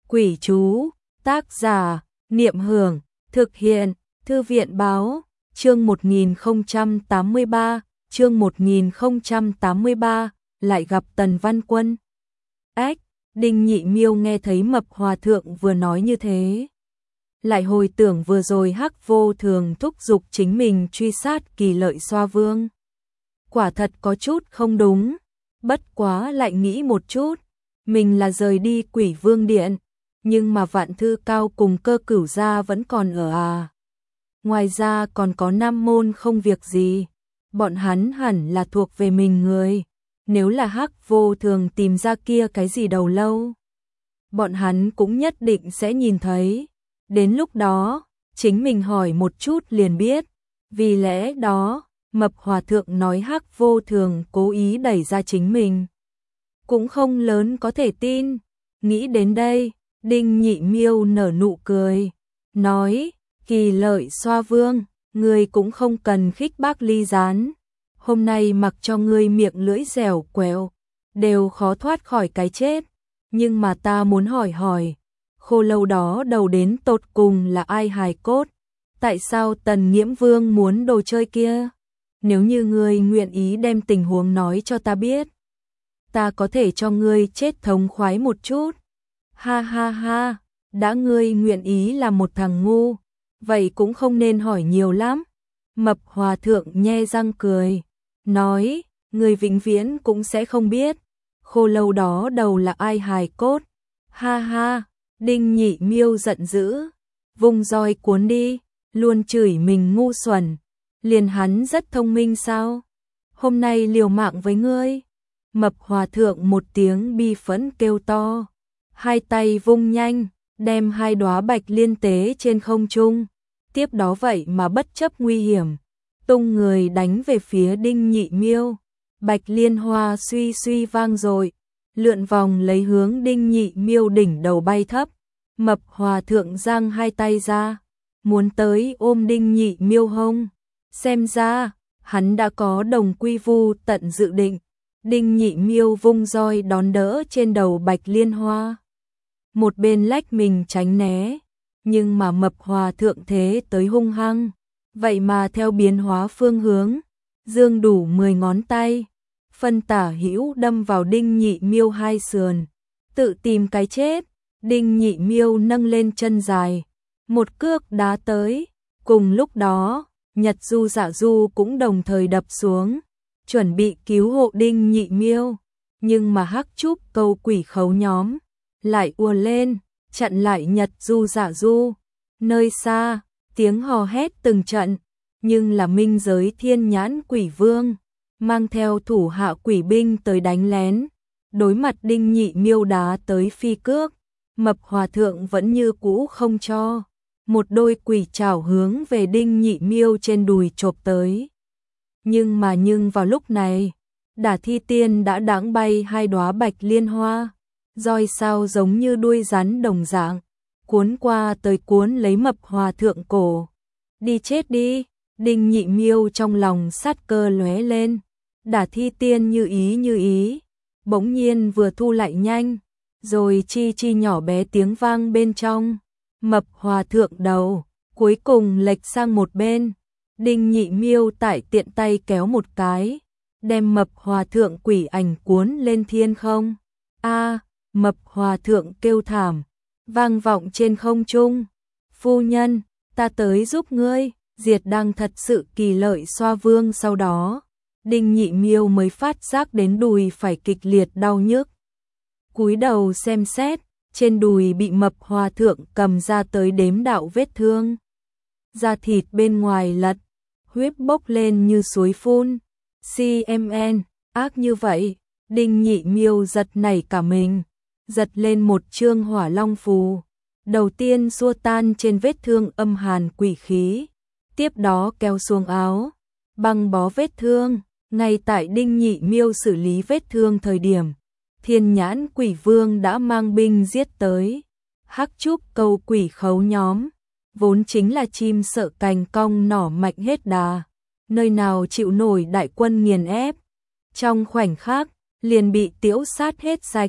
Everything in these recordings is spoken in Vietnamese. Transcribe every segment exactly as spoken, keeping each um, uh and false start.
Quỷ chú, tác giả, Niệm Hưởng, thực hiện, Thư viện Báo, chương một nghìn không trăm tám mươi ba, chương một nghìn không trăm tám mươi ba, lại gặp Tần Văn Quân. Ách, Đinh Nhị Miêu nghe thấy Mập Hòa Thượng vừa nói như thế. Lại hồi tưởng vừa rồi Hắc Vô Thường thúc giục chính mình truy sát Kỳ Lợi Xoa Vương. Quả thật có chút không đúng, bất quá lại nghĩ một chút, mình là rời đi Quỷ Vương Điện, nhưng mà Vạn Thư Cao cùng Cơ Cửu gia vẫn còn ở à. Ngoài ra còn có Nam Môn không việc gì, bọn hắn hẳn là thuộc về mình người, nếu là Hắc Vô Thường tìm ra kia cái gì đầu lâu, bọn hắn cũng nhất định sẽ nhìn thấy, đến lúc đó, chính mình hỏi một chút liền biết, vì lẽ đó, Mập Hòa Thượng nói Hắc Vô Thường cố ý đẩy ra chính mình. Cũng không lớn có thể tin, nghĩ đến đây, Đinh Nhị Miêu nở nụ cười, nói, Kỳ Lợi Xoa Vương, ngươi cũng không cần khích bác ly gián, hôm nay mặc cho ngươi miệng lưỡi dẻo quẹo, đều khó thoát khỏi cái chết, nhưng mà ta muốn hỏi hỏi, Khô Lâu đó đầu đến tột cùng là ai hài cốt, tại sao Tần Nghiễm Vương muốn đồ chơi kia? Nếu như ngươi nguyện ý đem tình huống nói cho ta biết, ta có thể cho ngươi chết thống khoái một chút. Ha ha ha, đã ngươi nguyện ý là một thằng ngu, vậy cũng không nên hỏi nhiều lắm. Mập Hòa Thượng nhe răng cười, nói, ngươi vĩnh viễn cũng sẽ không biết, Khô Lâu đó đầu là ai hài cốt. Ha ha, Đinh Nhị Miêu giận dữ, vung roi cuốn đi, luôn chửi mình ngu xuẩn. Liền hắn rất thông minh sao? Hôm nay liều mạng với ngươi. Mập Hòa Thượng một tiếng bi phẫn kêu to, hai tay vung nhanh, đem hai đóa bạch liên tế trên không trung, tiếp đó vậy mà bất chấp nguy hiểm, tung người đánh về phía Đinh Nhị Miêu. Bạch liên hoa suy suy vang dội, lượn vòng lấy hướng Đinh Nhị Miêu đỉnh đầu bay thấp. Mập Hòa Thượng giang hai tay ra, muốn tới ôm Đinh Nhị Miêu hông. Xem ra, hắn đã có đồng quy vu tận dự định. Đinh Nhị Miêu vung roi đón đỡ trên đầu bạch liên hoa. Một bên lách mình tránh né, nhưng mà Mập Hòa Thượng thế tới hung hăng, vậy mà theo biến hóa phương hướng, dương đủ mười ngón tay, phân tả hữu đâm vào Đinh Nhị Miêu hai sườn, tự tìm cái chết. Đinh Nhị Miêu nâng lên chân dài, một cước đá tới, cùng lúc đó, Nhật Du Dạ Du cũng đồng thời đập xuống, chuẩn bị cứu hộ Đinh Nhị Miêu, nhưng mà Hắc Trúc Câu Quỷ Khấu nhóm lại ùa lên, chặn lại Nhật Du Dạ Du. Nơi xa, tiếng hò hét từng trận, nhưng là Minh Giới Thiên Nhãn Quỷ Vương mang theo thủ hạ quỷ binh tới đánh lén, đối mặt Đinh Nhị Miêu đá tới phi cước, Mập Hòa Thượng vẫn như cũ không cho. Một đôi quỷ trảo hướng về Đinh Nhị Miêu trên đùi chộp tới. Nhưng mà nhưng vào lúc này, Đả Thi Tiên đã đãng bay hai đóa bạch liên hoa, roi sao giống như đuôi rắn đồng dạng, cuốn qua tới cuốn lấy Mập Hòa Thượng cổ. Đi chết đi, Đinh Nhị Miêu trong lòng sát cơ lóe lên, Đả Thi Tiên như ý như ý, bỗng nhiên vừa thu lại nhanh, rồi chi chi nhỏ bé tiếng vang bên trong. Mập Hòa Thượng đầu, cuối cùng lệch sang một bên, Đinh Nhị Miêu tại tiện tay kéo một cái, đem Mập Hòa Thượng quỷ ảnh cuốn lên thiên không. A, Mập Hòa Thượng kêu thảm, vang vọng trên không trung. Phu nhân, ta tới giúp ngươi, diệt đang thật sự Kỳ Lợi Xoa Vương. Sau đó, Đinh Nhị Miêu mới phát giác đến đùi phải kịch liệt đau nhức. Cúi đầu xem xét, trên đùi bị Mập Hòa Thượng cầm ra tới đếm đạo vết thương. Da thịt bên ngoài lật, huyết bốc lên như suối phun. xê em en, ác như vậy, Đinh Nhị Miêu giật nảy cả mình, giật lên một chương hỏa long phù. Đầu tiên xua tan trên vết thương âm hàn quỷ khí, tiếp đó kéo xuống áo, băng bó vết thương. Ngay tại Đinh Nhị Miêu xử lý vết thương thời điểm, Thiên Nhãn Quỷ Vương đã mang binh giết tới. Hắc Trúc Câu Quỷ Khấu nhóm, vốn chính là chim sợ cành cong nỏ mạnh hết đà, nơi nào chịu nổi đại quân nghiền ép. Trong khoảnh khắc, liền bị tiễu sát hết sạch,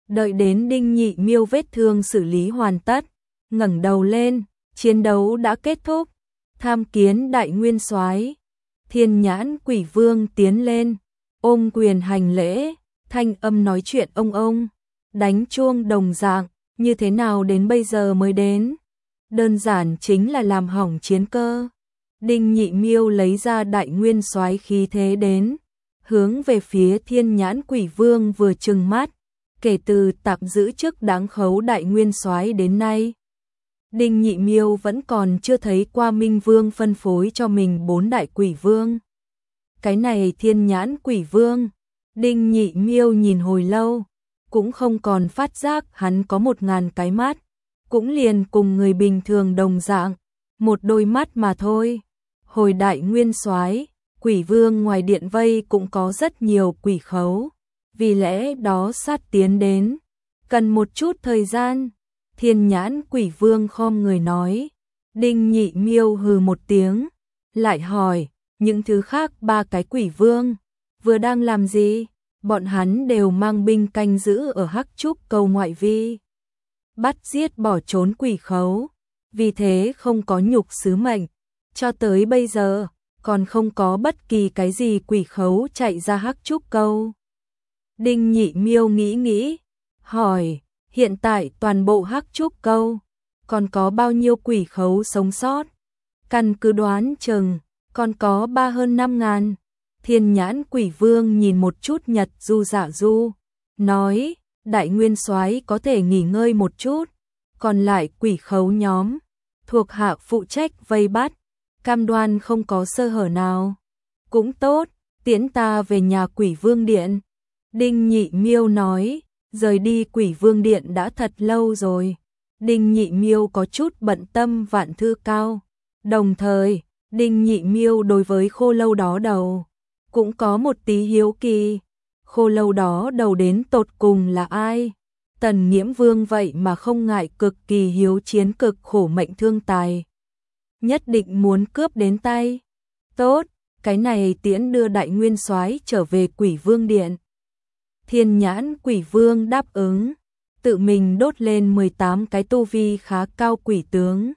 Đợi đến Đinh Nhị Miêu vết thương xử lý hoàn tất, ngẩng đầu lên, chiến đấu đã kết thúc. Tham kiến đại nguyên soái. Thiên Nhãn Quỷ Vương tiến lên, ôm quyền hành lễ, thanh âm nói chuyện ông ông, đánh chuông đồng dạng, như thế nào đến bây giờ mới đến? Đơn giản chính là làm hỏng chiến cơ. Đinh Nhị Miêu lấy ra đại nguyên soái khí thế đến, hướng về phía Thiên Nhãn Quỷ Vương vừa trừng mắt, kể từ tạm giữ chức đáng khấu đại nguyên soái đến nay. Đinh Nhị Miêu vẫn còn chưa thấy qua Minh Vương phân phối cho mình bốn đại quỷ vương. Cái này Thiên Nhãn Quỷ Vương, Đinh Nhị Miêu nhìn hồi lâu, cũng không còn phát giác hắn có một ngàn cái mắt, cũng liền cùng người bình thường đồng dạng, một đôi mắt mà thôi. Hồi đại nguyên soái, Quỷ Vương ngoài điện vây cũng có rất nhiều quỷ khấu, vì lẽ đó sát tiến đến, cần một chút thời gian. Thiên Nhãn Quỷ Vương khom người nói. Đinh Nhị Miêu hừ một tiếng, lại hỏi, những thứ khác ba cái quỷ vương vừa đang làm gì? Bọn hắn đều mang binh canh giữ ở Hắc Trúc Câu ngoại vi, bắt giết bỏ trốn quỷ khấu, vì thế không có nhục sứ mệnh. Cho tới bây giờ, còn không có bất kỳ cái gì quỷ khấu chạy ra Hắc Trúc Câu. Đinh Nhị Miêu nghĩ nghĩ, hỏi, hiện tại toàn bộ Hắc Trúc Câu, còn có bao nhiêu quỷ khấu sống sót? Căn cứ đoán chừng, còn có ba hơn năm ngàn. Thiên Nhãn Quỷ Vương nhìn một chút Nhật Du Dạ Du, nói, đại nguyên soái có thể nghỉ ngơi một chút, còn lại quỷ khấu nhóm, thuộc hạ phụ trách vây bắt, cam đoan không có sơ hở nào. Cũng tốt, tiễn ta về nhà Quỷ Vương Điện. Đinh Nhị Miêu nói, rời đi Quỷ Vương Điện đã thật lâu rồi. Đinh Nhị Miêu có chút bận tâm Vạn Thư Cao. Đồng thời, Đinh Nhị Miêu đối với khô lâu đó đầu cũng có một tí hiếu kỳ. Khô lâu đó đầu đến tột cùng là ai? Tần Nghiễm Vương vậy mà không ngại cực kỳ hiếu chiến cực khổ mệnh thương tài, nhất định muốn cướp đến tay. Tốt, cái này tiễn đưa đại nguyên soái trở về Quỷ Vương Điện. Thiên Nhãn Quỷ Vương đáp ứng, tự mình đốt lên mười tám cái tu vi khá cao quỷ tướng,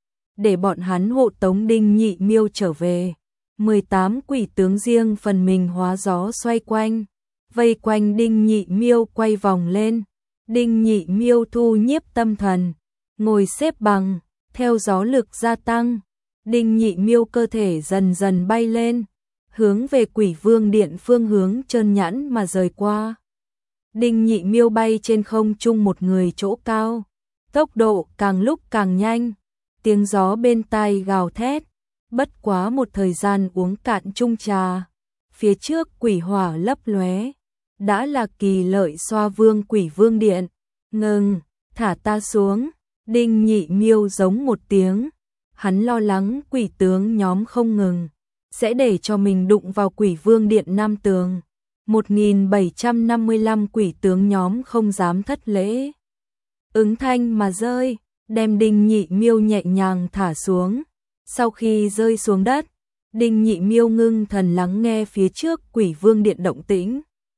để bọn hắn hộ tống Đinh Nhị Miêu trở về. mười tám quỷ tướng riêng phần mình hóa gió xoay quanh, vây quanh Đinh Nhị Miêu quay vòng lên. Đinh Nhị Miêu thu nhiếp tâm thần, ngồi xếp bằng, theo gió lực gia tăng, Đinh Nhị Miêu cơ thể dần dần bay lên, hướng về Quỷ Vương Điện phương hướng Trơn Nhãn mà rời qua. Đinh Nhị Miêu bay trên không trung một người chỗ cao, tốc độ càng lúc càng nhanh, tiếng gió bên tai gào thét. Bất quá một thời gian uống cạn chung trà, phía trước quỷ hỏa lấp lóe, đã là Kỳ Lợi Xoa Vương Quỷ Vương Điện. Ngừng, thả ta xuống. Đinh Nhị Miêu giống một tiếng, hắn lo lắng quỷ tướng nhóm không ngừng, sẽ để cho mình đụng vào Quỷ Vương Điện Nam tường. một nghìn bảy trăm năm mươi lăm quỷ tướng nhóm không dám thất lễ, ứng thanh mà rơi, đem Đinh Nhị Miêu nhẹ nhàng thả xuống. Sau khi rơi xuống đất, Đinh Nhị Miêu ngưng thần lắng nghe phía trước Quỷ Vương Điện động tĩnh,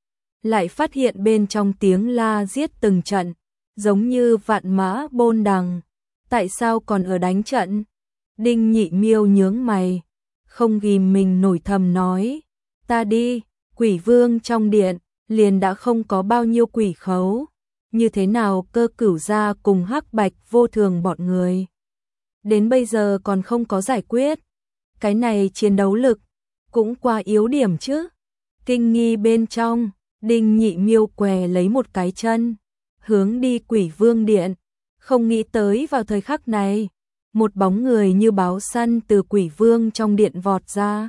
lại phát hiện bên trong tiếng la giết từng trận, giống như vạn mã bôn đằng. Tại sao còn ở đánh trận? Đinh Nhị Miêu nhướng mày, không ghim mình nổi thầm nói, ta đi, Quỷ Vương trong điện liền đã không có bao nhiêu quỷ khấu, như thế nào Cơ Cửu gia cùng Hắc Bạch Vô Thường bọn người đến bây giờ còn không có giải quyết? Cái này chiến đấu lực cũng quá yếu điểm chứ. Kinh nghi bên trong, Đinh Nhị Miêu què lấy một cái chân, hướng đi Quỷ Vương Điện. Không nghĩ tới vào thời khắc này, một bóng người như báo săn từ Quỷ Vương trong điện vọt ra.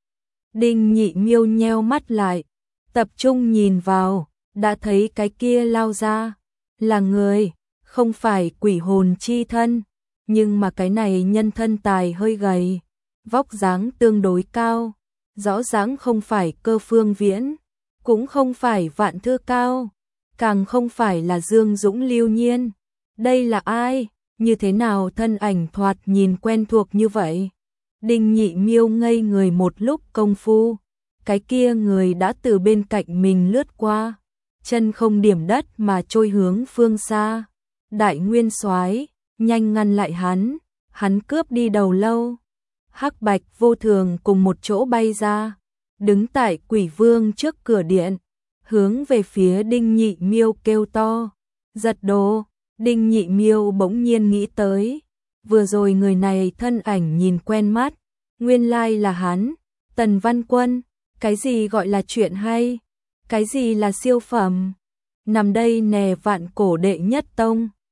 Đinh Nhị Miêu nheo mắt lại, tập trung nhìn vào, đã thấy cái kia lao ra là người, không phải quỷ hồn chi thân, nhưng mà cái này nhân thân tài hơi gầy, vóc dáng tương đối cao, rõ ràng không phải Cơ Phương Viễn, cũng không phải Vạn Thư Cao, càng không phải là Dương Dũng Lưu Nhiên. Đây là ai? Như thế nào thân ảnh thoạt nhìn quen thuộc như vậy? Đinh Nhị Miêu ngây người một lúc công phu, cái kia người đã từ bên cạnh mình lướt qua, chân không điểm đất mà trôi hướng phương xa. Đại Nguyên Soái nhanh ngăn lại hắn, hắn cướp đi đầu lâu. Hắc Bạch Vô Thường cùng một chỗ bay ra, đứng tại Quỷ Vương trước cửa điện, hướng về phía Đinh Nhị Miêu kêu to, giật đồ. Đinh Nhị Miêu bỗng nhiên nghĩ tới, vừa rồi người này thân ảnh nhìn quen mắt, nguyên lai là hắn, Tần Văn Quân. Cái gì gọi là chuyện hay, cái gì là siêu phẩm, nằm đây nè vạn cổ đệ nhất tông.